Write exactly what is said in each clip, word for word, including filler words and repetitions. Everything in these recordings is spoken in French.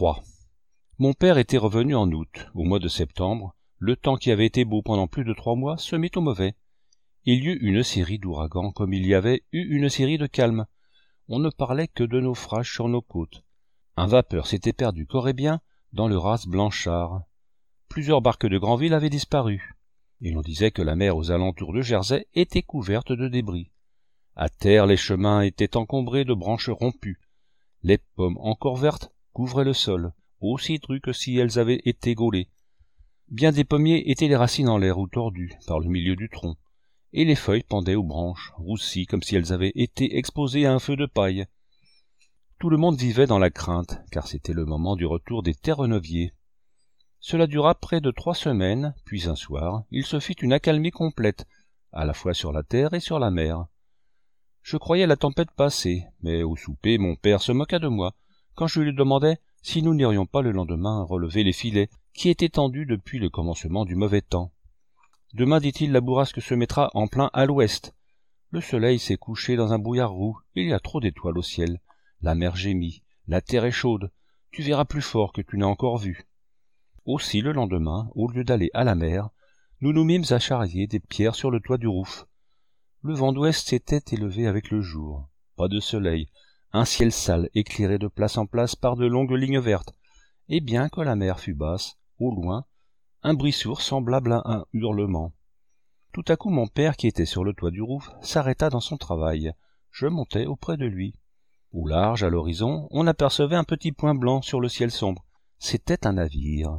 trois. Mon père était revenu en août. Au mois de septembre, le temps qui avait été beau pendant plus de trois mois se mit au mauvais. Il y eut une série d'ouragans comme il y avait eu une série de calmes. On ne parlait que de naufrages sur nos côtes. Un vapeur s'était perdu corps et bien dans le raz Blanchard. Plusieurs barques de Granville avaient disparu, et l'on disait que la mer aux alentours de Jersey était couverte de débris. À terre, les chemins étaient encombrés de branches rompues. Les pommes encore vertes couvraient le sol, aussi drues que si elles avaient été gaulées. Bien des pommiers étaient les racines en l'air ou tordues par le milieu du tronc, et les feuilles pendaient aux branches, roussies comme si elles avaient été exposées à un feu de paille. Tout le monde vivait dans la crainte, car c'était le moment du retour des terre-neuviers. Cela dura près de trois semaines, puis un soir, il se fit une accalmie complète, à la fois sur la terre et sur la mer. Je croyais la tempête passée, mais au souper, mon père se moqua de moi, quand je lui demandais si nous n'irions pas le lendemain relever les filets, qui étaient tendus depuis le commencement du mauvais temps. Demain, dit-il, la bourrasque se mettra en plein à l'ouest. Le soleil s'est couché dans un brouillard roux, il y a trop d'étoiles au ciel. La mer gémit, la terre est chaude, tu verras plus fort que tu n'as encore vu. Aussi, le lendemain, au lieu d'aller à la mer, nous nous mîmes à charrier des pierres sur le toit du rouf. Le vent d'ouest s'était élevé avec le jour. Pas de soleil, un ciel sale éclairé de place en place par de longues lignes vertes, et bien que la mer fût basse, au loin, un bruit sourd semblable à un hurlement. Tout à coup mon père, qui était sur le toit du rouf, s'arrêta dans son travail. Je montai auprès de lui. Au large, à l'horizon, on apercevait un petit point blanc sur le ciel sombre. C'était un navire.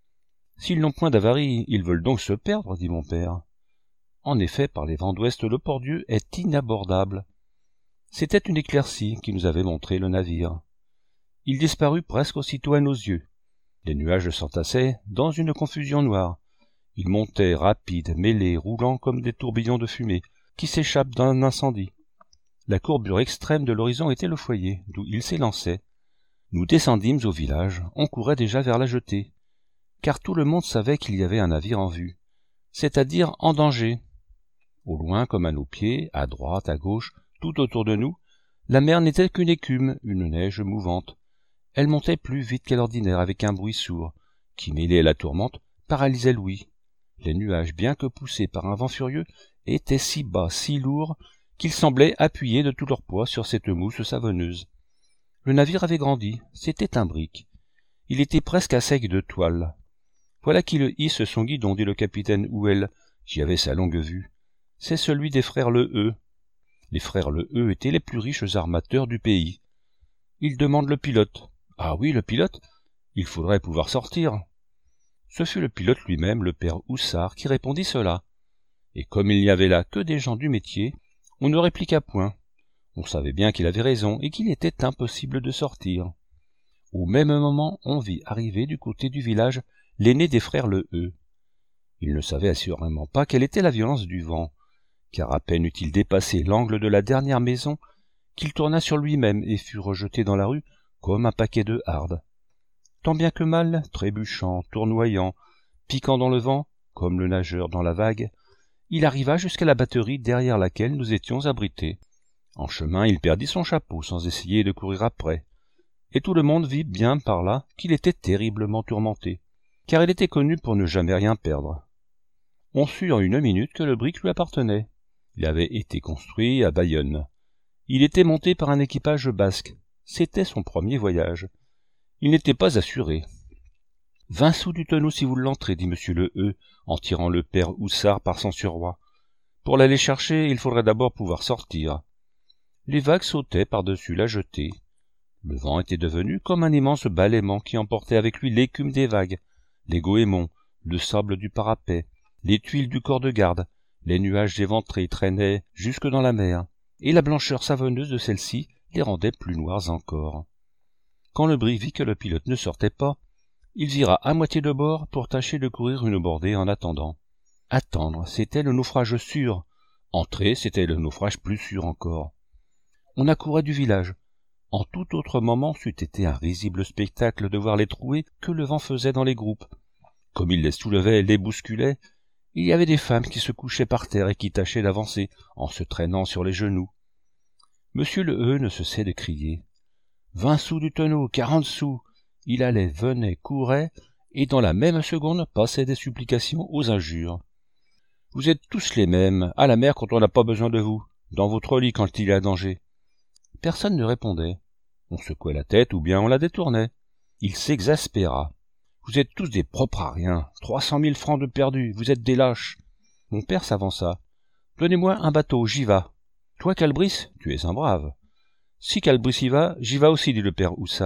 « S'ils n'ont point d'avarie, ils veulent donc se perdre, dit mon père. En effet, par les vents d'ouest, le Port-Dieu est inabordable. C'était une éclaircie qui nous avait montré le navire. Il disparut presque aussitôt à nos yeux. Les nuages s'entassaient dans une confusion noire. Ils montaient rapides, mêlés, roulants comme des tourbillons de fumée qui s'échappent d'un incendie. La courbure extrême de l'horizon était le foyer, d'où ils s'élançaient. Nous descendîmes au village, on courait déjà vers la jetée, car tout le monde savait qu'il y avait un navire en vue, c'est-à-dire en danger. Au loin, comme à nos pieds, à droite, à gauche, tout autour de nous, la mer n'était qu'une écume, une neige mouvante. Elle montait plus vite qu'à l'ordinaire avec un bruit sourd, qui, mêlé à la tourmente, paralysait l'ouïe. Les nuages, bien que poussés par un vent furieux, étaient si bas, si lourds, qu'ils semblaient appuyés de tout leur poids sur cette mousse savonneuse. Le navire avait grandi, c'était un brick. Il était presque à sec de toile. Voilà qui le hisse son guidon, dit le capitaine Houel, qui avait sa longue vue. C'est celui des frères Le Heu. Les frères Le Heu étaient les plus riches armateurs du pays. Ils demandent le pilote. Ah oui, le pilote, il faudrait pouvoir sortir. Ce fut le pilote lui-même, le père Houssard, qui répondit cela. Et comme il n'y avait là que des gens du métier, on ne répliqua point. On savait bien qu'il avait raison et qu'il était impossible de sortir. Au même moment, on vit arriver du côté du village l'aîné des frères Le Heu. Il ne savait assurément pas quelle était la violence du vent, car à peine eut-il dépassé l'angle de la dernière maison qu'il tourna sur lui-même et fut rejeté dans la rue comme un paquet de hardes. Tant bien que mal, trébuchant, tournoyant, piquant dans le vent, comme le nageur dans la vague, il arriva jusqu'à la batterie derrière laquelle nous étions abrités. En chemin, il perdit son chapeau sans essayer de courir après, et tout le monde vit bien par là qu'il était terriblement tourmenté, car il était connu pour ne jamais rien perdre. On sut en une minute que le brick lui appartenait. Il avait été construit à Bayonne. Il était monté par un équipage basque. C'était son premier voyage. Il n'était pas assuré. « Vingt sous du tonneau si vous l'entrez, dit monsieur Le Heu, en tirant le père Houssard par son surroi. Pour l'aller chercher, il faudrait d'abord pouvoir sortir. » Les vagues sautaient par-dessus la jetée. Le vent était devenu comme un immense balaiement qui emportait avec lui l'écume des vagues, les goémons, le sable du parapet, les tuiles du corps de garde, les nuages éventrés traînaient jusque dans la mer, et la blancheur savonneuse de celle-ci les rendait plus noirs encore. Quand le brick vit que le pilote ne sortait pas, il vira à moitié de bord pour tâcher de courir une bordée en attendant. Attendre, c'était le naufrage sûr. Entrer, c'était le naufrage plus sûr encore. On accourait du village. En tout autre moment, c'eût été un risible spectacle de voir les trouées que le vent faisait dans les groupes. Comme il les soulevait, les bousculait, il y avait des femmes qui se couchaient par terre et qui tâchaient d'avancer en se traînant sur les genoux. Monsieur Le Heu ne cessait de crier. « Vingt sous du tonneau, quarante sous !» Il allait, venait, courait, et dans la même seconde passait des supplications aux injures. « Vous êtes tous les mêmes, à la mer quand on n'a pas besoin de vous, dans votre lit quand il y a danger. » Personne ne répondait. On secouait la tête ou bien on la détournait. Il s'exaspéra. « Vous êtes tous des propres à rien, trois cent mille francs de perdus, vous êtes des lâches. » Mon père s'avança. « Donnez-moi un bateau, j'y vas. »« Toi, Calbris, tu es un brave. »« Si Calbris y va, j'y vas aussi, dit le père Houssard. »«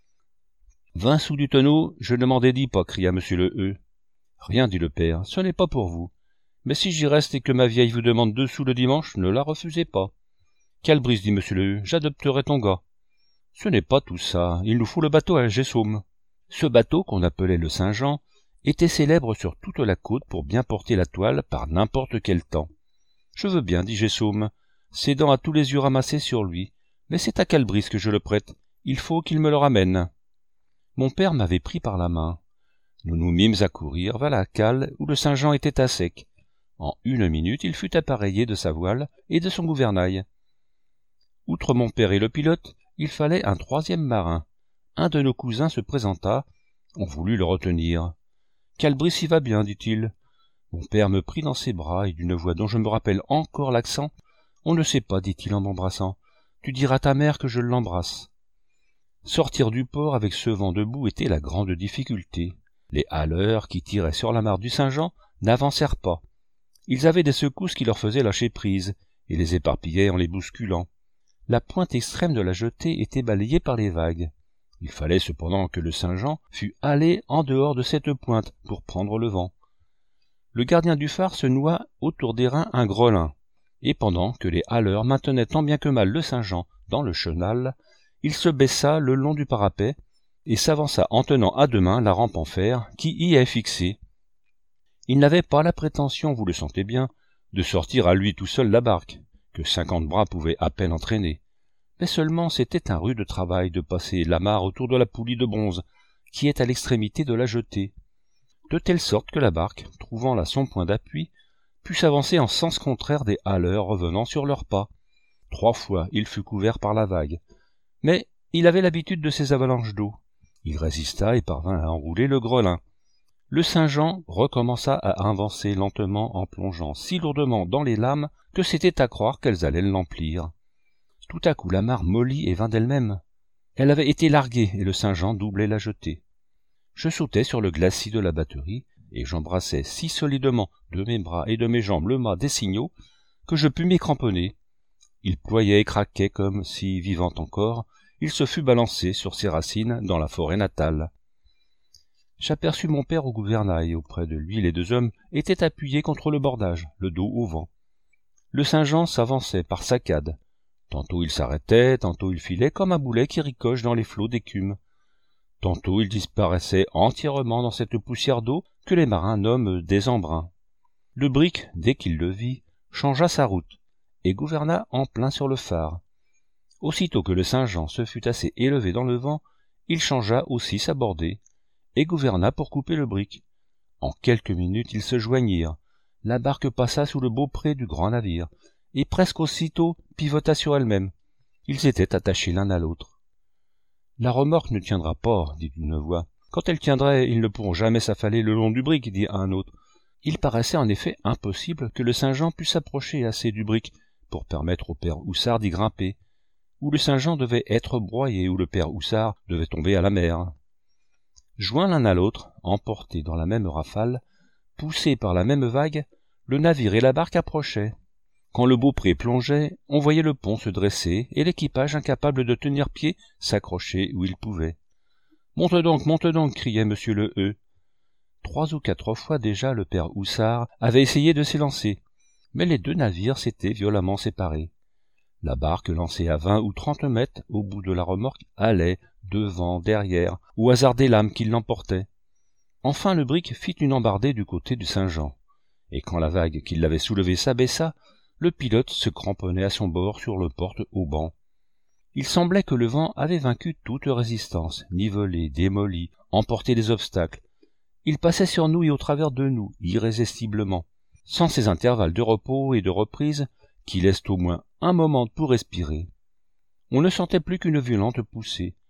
Vingt sous du tonneau, je ne m'en dédie pas, cria monsieur le E. Rien, dit le père, ce n'est pas pour vous. Mais si j'y reste et que ma vieille vous demande deux sous le dimanche, ne la refusez pas. »« Calbris, dit monsieur le E, j'adopterai ton gars. »« Ce n'est pas tout ça, il nous faut le bateau à Gessaume. » Ce bateau, qu'on appelait le Saint-Jean, était célèbre sur toute la côte pour bien porter la toile par n'importe quel temps. « Je veux bien, dit Gessaume, cédant à tous les yeux ramassés sur lui, mais c'est à Calbris que je le prête, il faut qu'il me le ramène. » Mon père m'avait pris par la main. Nous nous mîmes à courir vers la cale où le Saint-Jean était à sec. En une minute, il fut appareillé de sa voile et de son gouvernail. Outre mon père et le pilote, il fallait un troisième marin. Un de nos cousins se présenta. On voulut le retenir. « Calbris y va bien, dit-il. » Mon père me prit dans ses bras et d'une voix dont je me rappelle encore l'accent. « On ne sait pas, dit-il en m'embrassant. Tu diras à ta mère que je l'embrasse. » Sortir du port avec ce vent debout était la grande difficulté. Les haleurs qui tiraient sur la mare du Saint-Jean n'avancèrent pas. Ils avaient des secousses qui leur faisaient lâcher prise et les éparpillaient en les bousculant. La pointe extrême de la jetée était balayée par les vagues. Il fallait cependant que le Saint-Jean fût halé en dehors de cette pointe pour prendre le vent. Le gardien du phare se noua autour des reins un grelin, et pendant que les haleurs maintenaient tant bien que mal le Saint-Jean dans le chenal, il se baissa le long du parapet et s'avança en tenant à deux mains la rampe en fer qui y est fixée. Il n'avait pas la prétention, vous le sentez bien, de sortir à lui tout seul la barque, que cinquante bras pouvaient à peine entraîner. Mais seulement c'était un rude travail de passer l'amarre autour de la poulie de bronze, qui est à l'extrémité de la jetée, de telle sorte que la barque, trouvant là son point d'appui, put s'avancer en sens contraire des haleurs revenant sur leurs pas. Trois fois il fut couvert par la vague, mais il avait l'habitude de ces avalanches d'eau. Il résista et parvint à enrouler le grelin. Le Saint-Jean recommença à avancer lentement en plongeant si lourdement dans les lames que c'était à croire qu'elles allaient l'emplir. Tout à coup la mare mollit et vint d'elle-même. Elle avait été larguée et le Saint-Jean doublait la jetée. Je sautai sur le glacis de la batterie et j'embrassai si solidement de mes bras et de mes jambes le mât des signaux que je pus m'y cramponner. Il ployait et craquait comme si, vivant encore, il se fût balancé sur ses racines dans la forêt natale. J'aperçus mon père au gouvernail. Auprès de lui, les deux hommes étaient appuyés contre le bordage, le dos au vent. Le Saint-Jean s'avançait par saccades. Tantôt il s'arrêtait, tantôt il filait comme un boulet qui ricoche dans les flots d'écume. Tantôt il disparaissait entièrement dans cette poussière d'eau que les marins nomment des embruns. Le brick, dès qu'il le vit, changea sa route et gouverna en plein sur le phare. Aussitôt que le Saint-Jean se fut assez élevé dans le vent, il changea aussi sa bordée et gouverna pour couper le brick. En quelques minutes ils se joignirent. La barque passa sous le beaupré du grand navire, et presque aussitôt pivota sur elle-même. Ils étaient attachés l'un à l'autre. « La remorque ne tiendra pas, dit une voix. « Quand elle tiendrait, ils ne pourront jamais s'affaler le long du brick, dit un autre. » Il paraissait en effet impossible que le Saint-Jean pût s'approcher assez du brick pour permettre au père Houssard d'y grimper, ou le Saint-Jean devait être broyé, ou le père Houssard devait tomber à la mer. Joints l'un à l'autre, emportés dans la même rafale, poussés par la même vague, le navire et la barque approchaient. Quand le beaupré plongeait, on voyait le pont se dresser et l'équipage incapable de tenir pied s'accrocher où il pouvait. « Monte donc, monte donc !» criait monsieur le E. Trois ou quatre fois déjà le père Houssard avait essayé de s'élancer, mais les deux navires s'étaient violemment séparés. La barque, lancée à vingt ou trente mètres au bout de la remorque, allait, devant, derrière, au hasard des lames qui l'emportaient. Enfin le brick fit une embardée du côté du Saint-Jean, et quand la vague qui l'avait soulevé s'abaissa, le pilote se cramponnait à son bord sur le porte-haubans. Il semblait que le vent avait vaincu toute résistance, nivelé, démoli, emporté les obstacles. Il passait sur nous et au travers de nous, irrésistiblement, sans ces intervalles de repos et de reprise qui laissent au moins un moment pour respirer. On ne sentait plus qu'une violente poussée.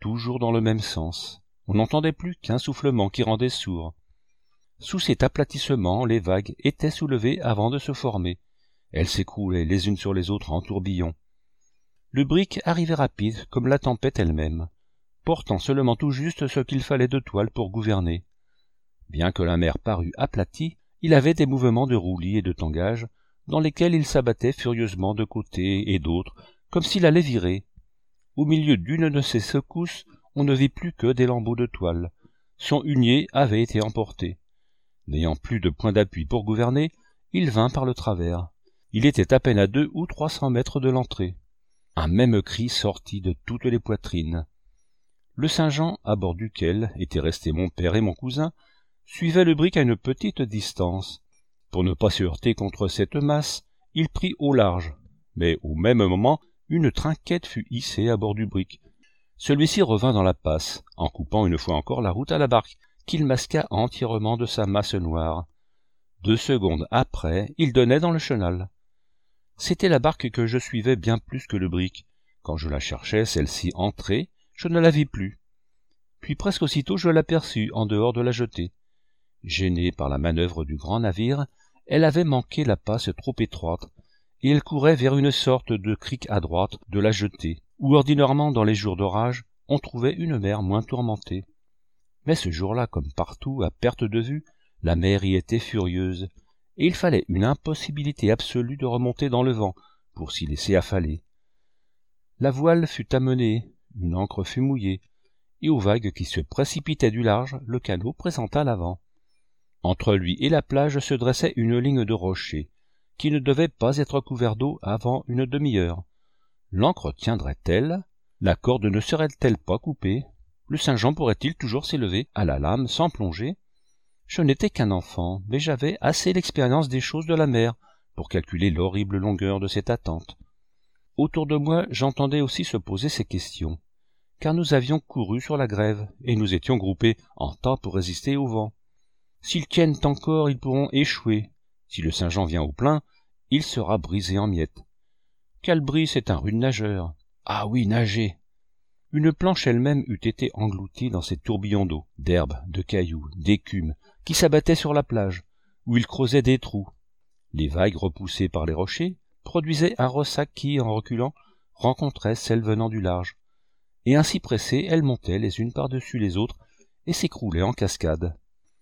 toujours dans le même sens. On n'entendait plus qu'un soufflement qui rendait sourd. Sous cet aplatissement, les vagues étaient soulevées avant de se former. Elles s'écroulaient les unes sur les autres en tourbillons. Le brick arrivait rapide comme la tempête elle-même, portant seulement tout juste ce qu'il fallait de toile pour gouverner. Bien que la mer parût aplatie, il avait des mouvements de roulis et de tangage, dans lesquels il s'abattait furieusement de côté et d'autre, comme s'il allait virer. Au milieu d'une de ces secousses, on ne vit plus que des lambeaux de toile. Son hunier avait été emporté. N'ayant plus de point d'appui pour gouverner, il vint par le travers. Il était à peine à deux ou trois cents mètres de l'entrée. Un même cri sortit de toutes les poitrines. Le Saint-Jean, à bord duquel étaient restés mon père et mon cousin, suivait le brick à une petite distance. Pour ne pas se heurter contre cette masse, il prit au large, mais au même moment, une trinquette fut hissée à bord du brick. Celui-ci revint dans la passe, en coupant une fois encore la route à la barque, qu'il masqua entièrement de sa masse noire. Deux secondes après, il donnait dans le chenal. C'était la barque que je suivais bien plus que le brick. Quand je la cherchais, celle-ci entrée, je ne la vis plus. Puis presque aussitôt je l'aperçus en dehors de la jetée. Gênée par la manœuvre du grand navire, elle avait manqué la passe trop étroite, et elle courait vers une sorte de crique à droite de la jetée, où ordinairement dans les jours d'orage, on trouvait une mer moins tourmentée. Mais ce jour-là, comme partout, à perte de vue, la mer y était furieuse, et il fallait une impossibilité absolue de remonter dans le vent pour s'y laisser affaler. La voile fut amenée, une ancre fut mouillée, et aux vagues qui se précipitaient du large, le canot présenta l'avant. Entre lui et la plage se dressait une ligne de rochers, qui ne devait pas être couvert d'eau avant une demi-heure. L'ancre tiendrait-elle? La corde ne serait-elle pas coupée? Le Saint-Jean pourrait-il toujours s'élever à la lame sans plonger? Je n'étais qu'un enfant, mais j'avais assez l'expérience des choses de la mer pour calculer l'horrible longueur de cette attente. Autour de moi, j'entendais aussi se poser ces questions, car nous avions couru sur la grève, et nous étions groupés en tas pour résister au vent. S'ils tiennent encore, ils pourront échouer. Si le Saint-Jean vient au plein, il sera brisé en miettes. Calbris est un rude nageur. Ah oui, nager! Une planche elle-même eût été engloutie dans ces tourbillons d'eau, d'herbes, de cailloux, d'écume, qui s'abattaient sur la plage, où ils creusaient des trous. Les vagues repoussées par les rochers produisaient un ressac qui, en reculant, rencontrait celles venant du large. Et ainsi pressées, elles montaient les unes par-dessus les autres et s'écroulaient en cascade.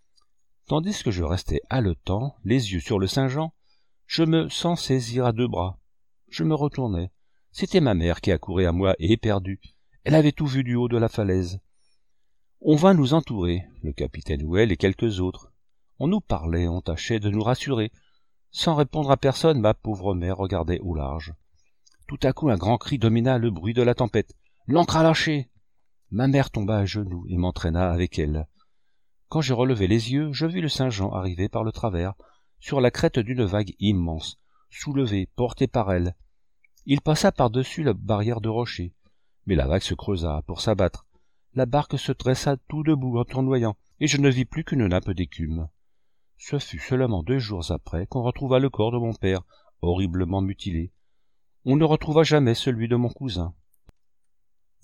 Tandis que je restais haletant, les yeux sur le Saint-Jean, je me sens saisir à deux bras. Je me retournai. C'était ma mère qui accourait à moi et éperdue. Elle avait tout vu du haut de la falaise. On vint nous entourer, le capitaine Houel et quelques autres. On nous parlait, on tâchait de nous rassurer. Sans répondre à personne, ma pauvre mère regardait au large. Tout à coup, un grand cri domina le bruit de la tempête. « L'ancre a lâché !» Ma mère tomba à genoux et m'entraîna avec elle. Quand je relevai les yeux, je vis le Saint-Jean arriver par le travers, sur la crête d'une vague immense, soulevé, porté par elle. Il passa par-dessus la barrière de rochers, mais la vague se creusa pour s'abattre. La barque se dressa tout debout en tournoyant, et je ne vis plus qu'une nappe d'écume. Ce fut seulement deux jours après qu'on retrouva le corps de mon père, horriblement mutilé. On ne retrouva jamais celui de mon cousin.